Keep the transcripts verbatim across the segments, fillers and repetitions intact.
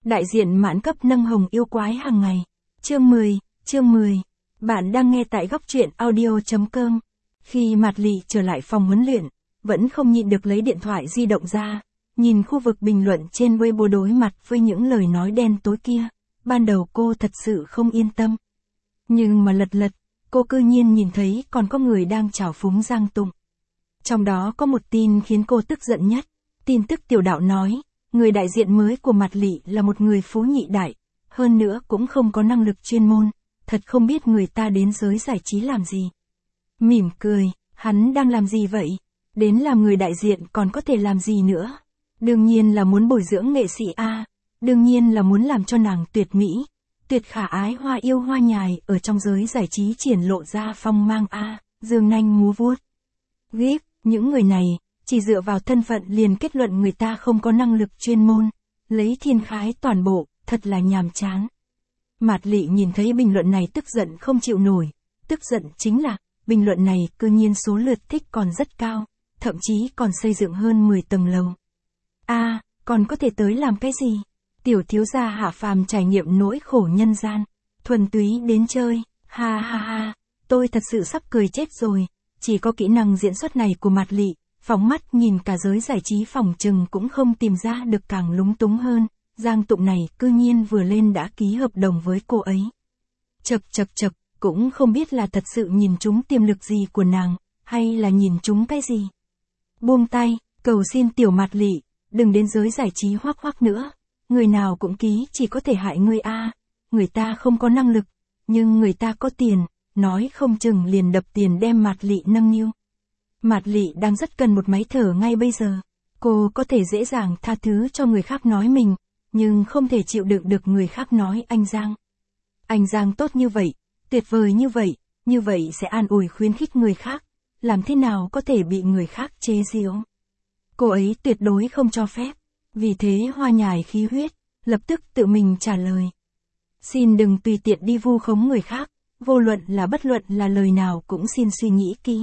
Đại diện mãn cấp nâng hồng yêu quái hàng ngày. Chương mười, chương mười. Bạn đang nghe tại góc truyện audio chấm com. Khi Mạt Lị trở lại phòng huấn luyện, vẫn không nhịn được lấy điện thoại di động ra, nhìn khu vực bình luận trên Weibo đối mặt với những lời nói đen tối kia. Ban đầu cô thật sự không yên tâm. Nhưng mà lật lật, cô cư nhiên nhìn thấy còn có người đang trào phúng Giang Tụng. Trong đó có một tin khiến cô tức giận nhất. Tin tức tiểu đạo nói, người đại diện mới của Mạt Lị là một người phú nhị đại, hơn nữa cũng không có năng lực chuyên môn, thật không biết người ta đến giới giải trí làm gì. Mỉm cười, hắn đang làm gì vậy? Đến làm người đại diện còn có thể làm gì nữa? Đương nhiên là muốn bồi dưỡng nghệ sĩ A, đương nhiên là muốn làm cho nàng tuyệt mỹ, tuyệt khả ái hoa yêu hoa nhài ở trong giới giải trí triển lộ ra phong mang A, dương nanh múa vuốt. Gíp, những người này, chỉ dựa vào thân phận liền kết luận người ta không có năng lực chuyên môn, lấy thiên khái toàn bộ, thật là nhàm chán. Mạt Lị nhìn thấy bình luận này tức giận không chịu nổi, tức giận chính là, bình luận này cư nhiên số lượt thích còn rất cao, thậm chí còn xây dựng hơn mười tầng lầu. A, à, còn có thể tới làm cái gì? Tiểu thiếu gia hạ phàm trải nghiệm nỗi khổ nhân gian, thuần túy đến chơi, ha ha ha, tôi thật sự sắp cười chết rồi, chỉ có kỹ năng diễn xuất này của Mạt Lị, phóng mắt nhìn cả giới giải trí phòng trừng cũng không tìm ra được càng lúng túng hơn, Giang Tụng này cư nhiên vừa lên đã ký hợp đồng với cô ấy. Chật chật chật, cũng không biết là thật sự nhìn trúng tiềm lực gì của nàng, hay là nhìn trúng cái gì. Buông tay, cầu xin tiểu Mạt Lị, đừng đến giới giải trí hoắc hoắc nữa, người nào cũng ký chỉ có thể hại người a, người ta không có năng lực, nhưng người ta có tiền, nói không chừng liền đập tiền đem Mạt Lị nâng niu. Mạt Lị đang rất cần một máy thở ngay bây giờ. Cô có thể dễ dàng tha thứ cho người khác nói mình, nhưng không thể chịu đựng được người khác nói anh Giang. Anh Giang tốt như vậy, tuyệt vời như vậy, như vậy sẽ an ủi khuyến khích người khác, làm thế nào có thể bị người khác chế giễu. Cô ấy tuyệt đối không cho phép, vì thế hoa nhài khí huyết, lập tức tự mình trả lời. Xin đừng tùy tiện đi vu khống người khác, vô luận là bất luận là lời nào cũng xin suy nghĩ kỹ.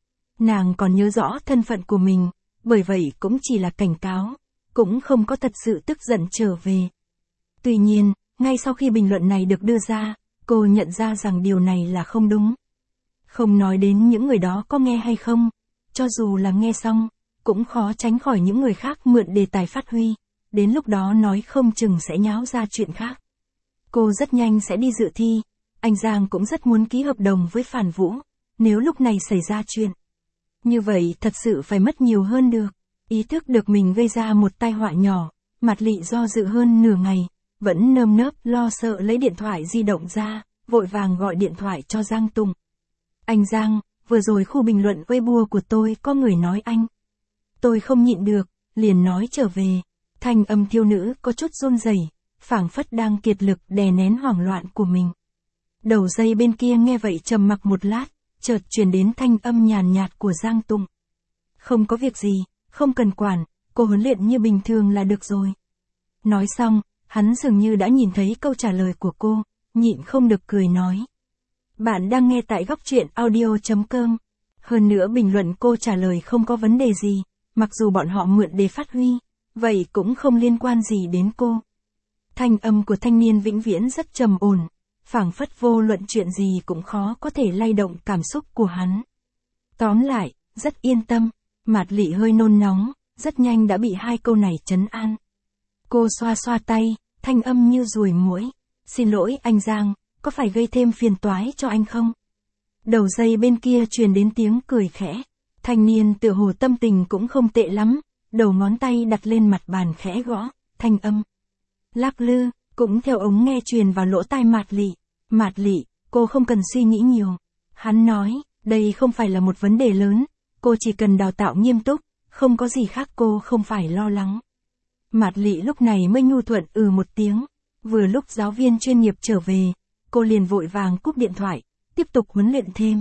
Nàng còn nhớ rõ thân phận của mình, bởi vậy cũng chỉ là cảnh cáo, cũng không có thật sự tức giận trở về. Tuy nhiên, ngay sau khi bình luận này được đưa ra, cô nhận ra rằng điều này là không đúng. Không nói đến những người đó có nghe hay không, cho dù là nghe xong, cũng khó tránh khỏi những người khác mượn đề tài phát huy, đến lúc đó nói không chừng sẽ nháo ra chuyện khác. Cô rất nhanh sẽ đi dự thi, anh Giang cũng rất muốn ký hợp đồng với Phản Vũ, nếu lúc này xảy ra chuyện. Như vậy thật sự phải mất nhiều hơn được. Ý thức được mình gây ra một tai họa nhỏ, Mạt Lị do dự hơn nửa ngày, vẫn nơm nớp lo sợ lấy điện thoại di động ra, vội vàng gọi điện thoại cho Giang Tụng. Anh Giang, vừa rồi khu bình luận Weibo của tôi có người nói anh. Tôi không nhịn được, liền nói trở về. Thanh âm thiếu nữ có chút run rẩy, phảng phất đang kiệt lực đè nén hoảng loạn của mình. Đầu dây bên kia nghe vậy trầm mặc một lát, chợt truyền đến thanh âm nhàn nhạt của Giang Tụng. Không có việc gì, không cần quản, cô huấn luyện như bình thường là được rồi. Nói xong, hắn dường như đã nhìn thấy câu trả lời của cô, nhịn không được cười nói. Bạn đang nghe tại góc truyện audio chấm com. Hơn nữa bình luận cô trả lời không có vấn đề gì, mặc dù bọn họ mượn để phát huy, vậy cũng không liên quan gì đến cô. Thanh âm của thanh niên vĩnh viễn rất trầm ổn, phảng phất vô luận chuyện gì cũng khó có thể lay động cảm xúc của hắn. Tóm lại, rất yên tâm, Mạt Lị hơi nôn nóng, rất nhanh đã bị hai câu này trấn an. Cô xoa xoa tay, thanh âm như ruồi muỗi. Xin lỗi anh Giang, có phải gây thêm phiền toái cho anh không? Đầu dây bên kia truyền đến tiếng cười khẽ. Thanh niên tựa hồ tâm tình cũng không tệ lắm, đầu ngón tay đặt lên mặt bàn khẽ gõ, thanh âm lắc lư, cũng theo ống nghe truyền vào lỗ tai Mạt Lị. Mạt Lị, cô không cần suy nghĩ nhiều. Hắn nói, đây không phải là một vấn đề lớn, cô chỉ cần đào tạo nghiêm túc, không có gì khác cô không phải lo lắng. Mạt Lị lúc này mới nhu thuận ừ một tiếng, vừa lúc giáo viên chuyên nghiệp trở về, cô liền vội vàng cúp điện thoại, tiếp tục huấn luyện thêm.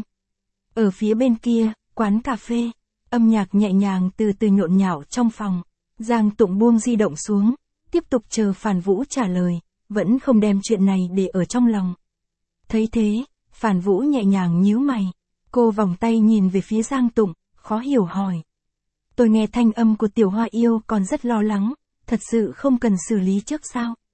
Ở phía bên kia, quán cà phê, âm nhạc nhẹ nhàng từ từ nhộn nhạo trong phòng, Giang Tụng buông di động xuống, tiếp tục chờ Phản Vũ trả lời, vẫn không đem chuyện này để ở trong lòng. Thấy thế, Phản Vũ nhẹ nhàng nhíu mày, cô vòng tay nhìn về phía Giang Tụng, khó hiểu hỏi. Tôi nghe thanh âm của tiểu hoa yêu còn rất lo lắng, thật sự không cần xử lý trước sao?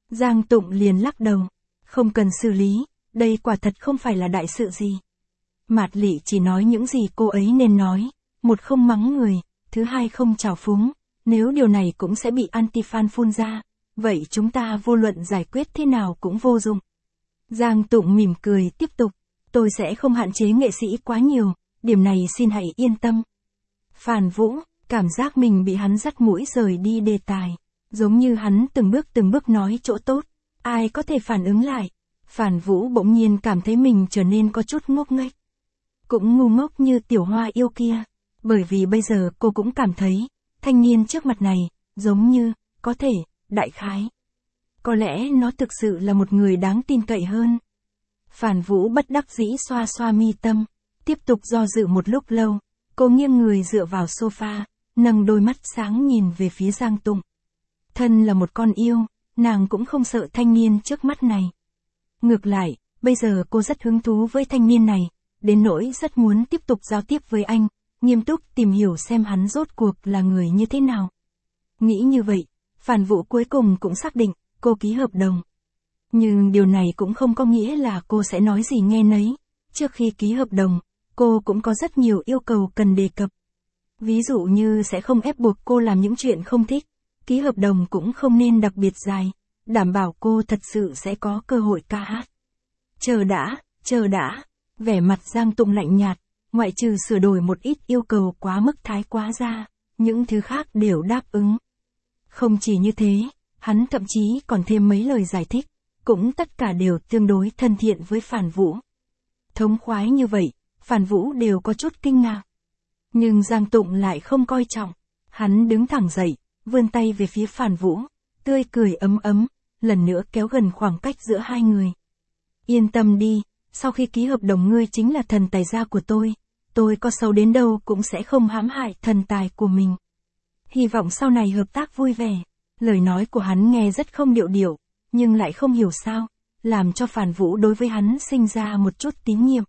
Giang Tụng liền lắc đầu. Không cần xử lý, đây quả thật không phải là đại sự gì. Mạt Lị chỉ nói những gì cô ấy nên nói, một không mắng người, thứ hai không trào phúng, nếu điều này cũng sẽ bị anti-fan phun ra, vậy chúng ta vô luận giải quyết thế nào cũng vô dụng. Giang Tụng mỉm cười tiếp tục, tôi sẽ không hạn chế nghệ sĩ quá nhiều, điểm này xin hãy yên tâm. Phản Vũ, cảm giác mình bị hắn dắt mũi rời đi đề tài, giống như hắn từng bước từng bước nói chỗ tốt, ai có thể phản ứng lại. Phản Vũ bỗng nhiên cảm thấy mình trở nên có chút ngốc nghếch. Cũng ngu ngốc như tiểu hoa yêu kia, bởi vì bây giờ cô cũng cảm thấy, thanh niên trước mặt này, giống như, có thể, đại khái. Có lẽ nó thực sự là một người đáng tin cậy hơn. Phản Vũ bất đắc dĩ xoa xoa mi tâm, tiếp tục do dự một lúc lâu, cô nghiêng người dựa vào sofa, nâng đôi mắt sáng nhìn về phía Giang Tụng. Thân là một con yêu, nàng cũng không sợ thanh niên trước mắt này. Ngược lại, bây giờ cô rất hứng thú với thanh niên này, đến nỗi rất muốn tiếp tục giao tiếp với anh, nghiêm túc tìm hiểu xem hắn rốt cuộc là người như thế nào. Nghĩ như vậy, Phản Vũ cuối cùng cũng xác định, cô ký hợp đồng. Nhưng điều này cũng không có nghĩa là cô sẽ nói gì nghe nấy. Trước khi ký hợp đồng, cô cũng có rất nhiều yêu cầu cần đề cập. Ví dụ như sẽ không ép buộc cô làm những chuyện không thích, ký hợp đồng cũng không nên đặc biệt dài, đảm bảo cô thật sự sẽ có cơ hội ca hát. Chờ đã, chờ đã, vẻ mặt Giang Tụng lạnh nhạt, ngoại trừ sửa đổi một ít yêu cầu quá mức thái quá ra, những thứ khác đều đáp ứng. Không chỉ như thế, hắn thậm chí còn thêm mấy lời giải thích, cũng tất cả đều tương đối thân thiện với Phản Vũ. Thống khoái như vậy, Phản Vũ đều có chút kinh ngạc. Nhưng Giang Tụng lại không coi trọng, hắn đứng thẳng dậy, vươn tay về phía Phản Vũ, tươi cười ấm ấm, lần nữa kéo gần khoảng cách giữa hai người. Yên tâm đi, sau khi ký hợp đồng ngươi chính là thần tài gia của tôi, tôi có xấu đến đâu cũng sẽ không hãm hại thần tài của mình. Hy vọng sau này hợp tác vui vẻ. Lời nói của hắn nghe rất không điệu điệu, nhưng lại không hiểu sao, làm cho Phản Vũ đối với hắn sinh ra một chút tín nhiệm.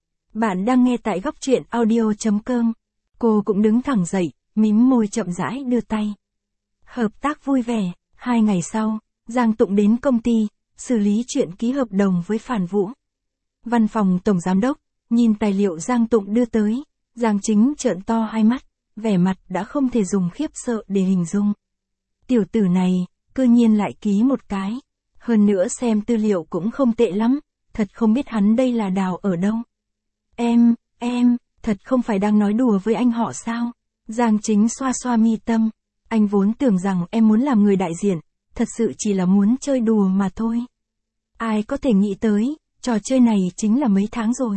Bạn đang nghe tại góc truyện audio chấm com. Cô cũng đứng thẳng dậy, mím môi chậm rãi đưa tay. Hợp tác vui vẻ. Hai ngày sau, Giang Tụng đến công ty, xử lý chuyện ký hợp đồng với Phản Vũ. Văn phòng tổng giám đốc, nhìn tài liệu Giang Tụng đưa tới, Giang Chính trợn to hai mắt, vẻ mặt đã không thể dùng khiếp sợ để hình dung. Tiểu tử này, cơ nhiên lại ký một cái. Hơn nữa xem tư liệu cũng không tệ lắm, thật không biết hắn đây là đào ở đâu. Em, em, thật không phải đang nói đùa với anh họ sao? Giang Chính xoa xoa mi tâm, anh vốn tưởng rằng em muốn làm người đại diện, thật sự chỉ là muốn chơi đùa mà thôi. Ai có thể nghĩ tới, trò chơi này chính là mấy tháng rồi.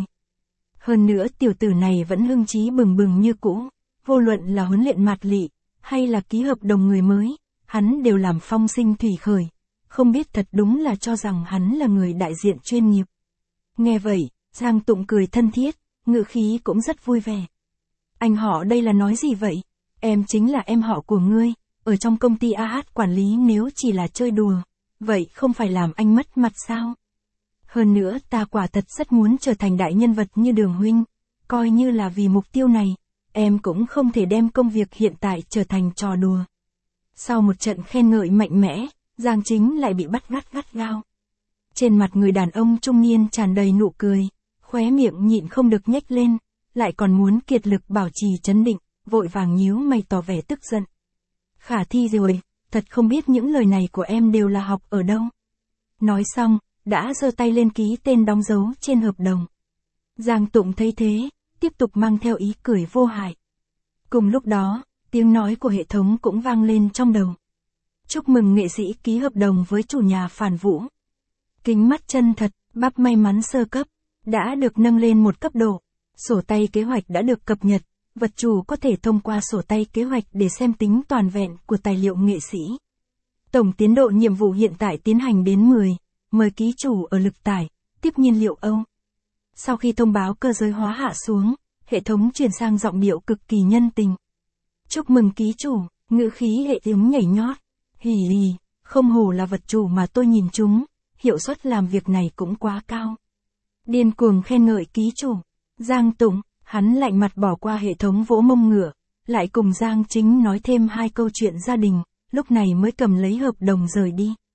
Hơn nữa tiểu tử này vẫn hưng chí bừng bừng như cũ, vô luận là huấn luyện Mạt Lị, hay là ký hợp đồng người mới, hắn đều làm phong sinh thủy khởi, không biết thật đúng là cho rằng hắn là người đại diện chuyên nghiệp. Nghe vậy, Giang Tụng cười thân thiết, ngữ khí cũng rất vui vẻ. Anh họ đây là nói gì vậy? Em chính là em họ của ngươi, ở trong công ty a hát quản lý nếu chỉ là chơi đùa, vậy không phải làm anh mất mặt sao? Hơn nữa ta quả thật rất muốn trở thành đại nhân vật như Đường huynh, coi như là vì mục tiêu này, em cũng không thể đem công việc hiện tại trở thành trò đùa. Sau một trận khen ngợi mạnh mẽ, Giang Chính lại bị bắt gắt gắt gao. Trên mặt người đàn ông trung niên tràn đầy nụ cười, khóe miệng nhịn không được nhếch lên, lại còn muốn kiệt lực bảo trì trấn định, vội vàng nhíu mày tỏ vẻ tức giận. Khả thi rồi, thật không biết những lời này của em đều là học ở đâu. Nói xong, đã giơ tay lên ký tên đóng dấu trên hợp đồng. Giang Tụng thấy thế, tiếp tục mang theo ý cười vô hại. Cùng lúc đó, tiếng nói của hệ thống cũng vang lên trong đầu. Chúc mừng nghệ sĩ ký hợp đồng với chủ nhà Phản Vũ. Kính mắt chân thật, bắp may mắn sơ cấp, đã được nâng lên một cấp độ. Sổ tay kế hoạch đã được cập nhật, vật chủ có thể thông qua sổ tay kế hoạch để xem tính toàn vẹn của tài liệu nghệ sĩ. Tổng tiến độ nhiệm vụ hiện tại tiến hành đến mười, mời ký chủ ở lực tải, tiếp nhiên liệu Âu. Sau khi thông báo cơ giới hóa hạ xuống, hệ thống chuyển sang giọng điệu cực kỳ nhân tình. Chúc mừng ký chủ, ngữ khí hệ thống nhảy nhót. Hì hì, không hổ là vật chủ mà tôi nhìn chúng, hiệu suất làm việc này cũng quá cao. Điên cuồng khen ngợi ký chủ. Giang Tụng, hắn lạnh mặt bỏ qua hệ thống vỗ mông ngựa, lại cùng Giang Chính nói thêm hai câu chuyện gia đình, lúc này mới cầm lấy hợp đồng rời đi.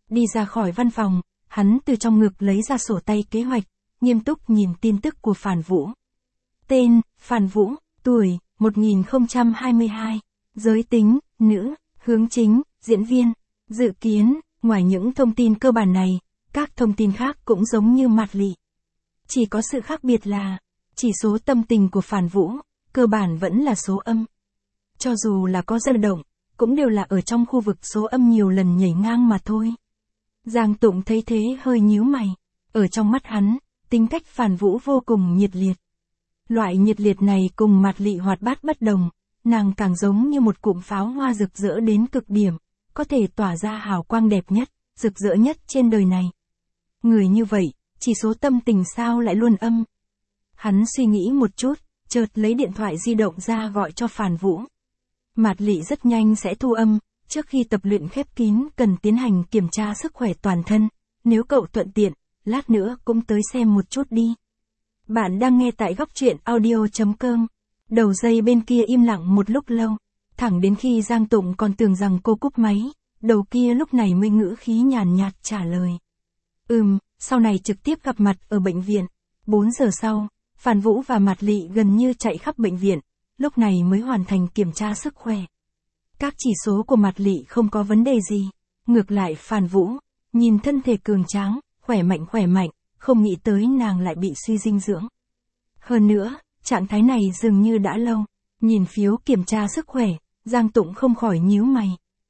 Đi ra khỏi văn phòng, hắn từ trong ngực lấy ra sổ tay kế hoạch, nghiêm túc nhìn tin tức của Phản Vũ. Tên, Phản Vũ, tuổi, một nghìn không trăm hai mươi hai, giới tính, nữ, hướng chính, diễn viên. Dự kiến, ngoài những thông tin cơ bản này, các thông tin khác cũng giống như Mạt Lị. Chỉ có sự khác biệt là, chỉ số tâm tình của Phản Vũ, cơ bản vẫn là số âm. Cho dù là có dao động, cũng đều là ở trong khu vực số âm nhiều lần nhảy ngang mà thôi. Giang Tụng thấy thế hơi nhíu mày. Ở trong mắt hắn, tính cách Phản Vũ vô cùng nhiệt liệt. Loại nhiệt liệt này cùng Mạt Lị hoạt bát bất đồng, nàng càng giống như một cụm pháo hoa rực rỡ đến cực điểm, có thể tỏa ra hào quang đẹp nhất, rực rỡ nhất trên đời này. Người như vậy, chỉ số tâm tình sao lại luôn âm? Hắn suy nghĩ một chút, chợt lấy điện thoại di động ra gọi cho Phản Vũ. Mạt Lị rất nhanh sẽ thu âm, trước khi tập luyện khép kín cần tiến hành kiểm tra sức khỏe toàn thân, nếu cậu thuận tiện, lát nữa cũng tới xem một chút đi. Bạn đang nghe tại góc truyện audio chấm com. Đầu dây bên kia im lặng một lúc lâu, thẳng đến khi Giang Tụng còn tưởng rằng cô cúp máy, đầu kia lúc này mới ngữ khí nhàn nhạt trả lời. Ừm, sau này trực tiếp gặp mặt ở bệnh viện. bốn giờ sau, Phản Vũ và Mạt Lị gần như chạy khắp bệnh viện, lúc này mới hoàn thành kiểm tra sức khỏe. Các chỉ số của Mạt Lị không có vấn đề gì, ngược lại Phản Vũ, nhìn thân thể cường tráng, khỏe mạnh khỏe mạnh, không nghĩ tới nàng lại bị suy dinh dưỡng. Hơn nữa, trạng thái này dường như đã lâu, nhìn phiếu kiểm tra sức khỏe, Giang Tụng không khỏi nhíu mày.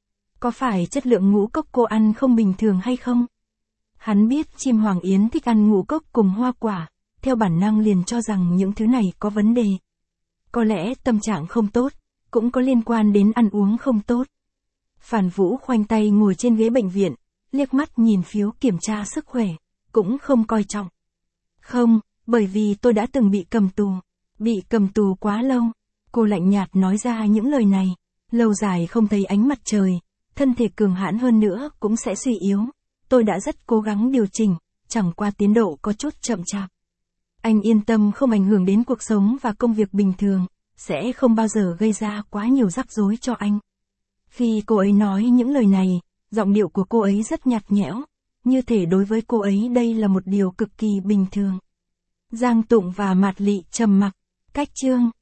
Có phải chất lượng ngũ cốc cô ăn không bình thường hay không? Hắn biết chim hoàng yến thích ăn ngũ cốc cùng hoa quả, theo bản năng liền cho rằng những thứ này có vấn đề. Có lẽ tâm trạng không tốt, cũng có liên quan đến ăn uống không tốt. Phản Vũ khoanh tay ngồi trên ghế bệnh viện, liếc mắt nhìn phiếu kiểm tra sức khỏe, cũng không coi trọng. Không, bởi vì tôi đã từng bị cầm tù, bị cầm tù quá lâu. Cô lạnh nhạt nói ra những lời này, lâu dài không thấy ánh mặt trời, thân thể cường hãn hơn nữa cũng sẽ suy yếu. Tôi đã rất cố gắng điều chỉnh, chẳng qua tiến độ có chút chậm chạp. Anh yên tâm không ảnh hưởng đến cuộc sống và công việc bình thường, sẽ không bao giờ gây ra quá nhiều rắc rối cho anh. Khi cô ấy nói những lời này, giọng điệu của cô ấy rất nhạt nhẽo, như thể đối với cô ấy đây là một điều cực kỳ bình thường. Giang Tụng và Mạt Lị trầm mặc, cách chương.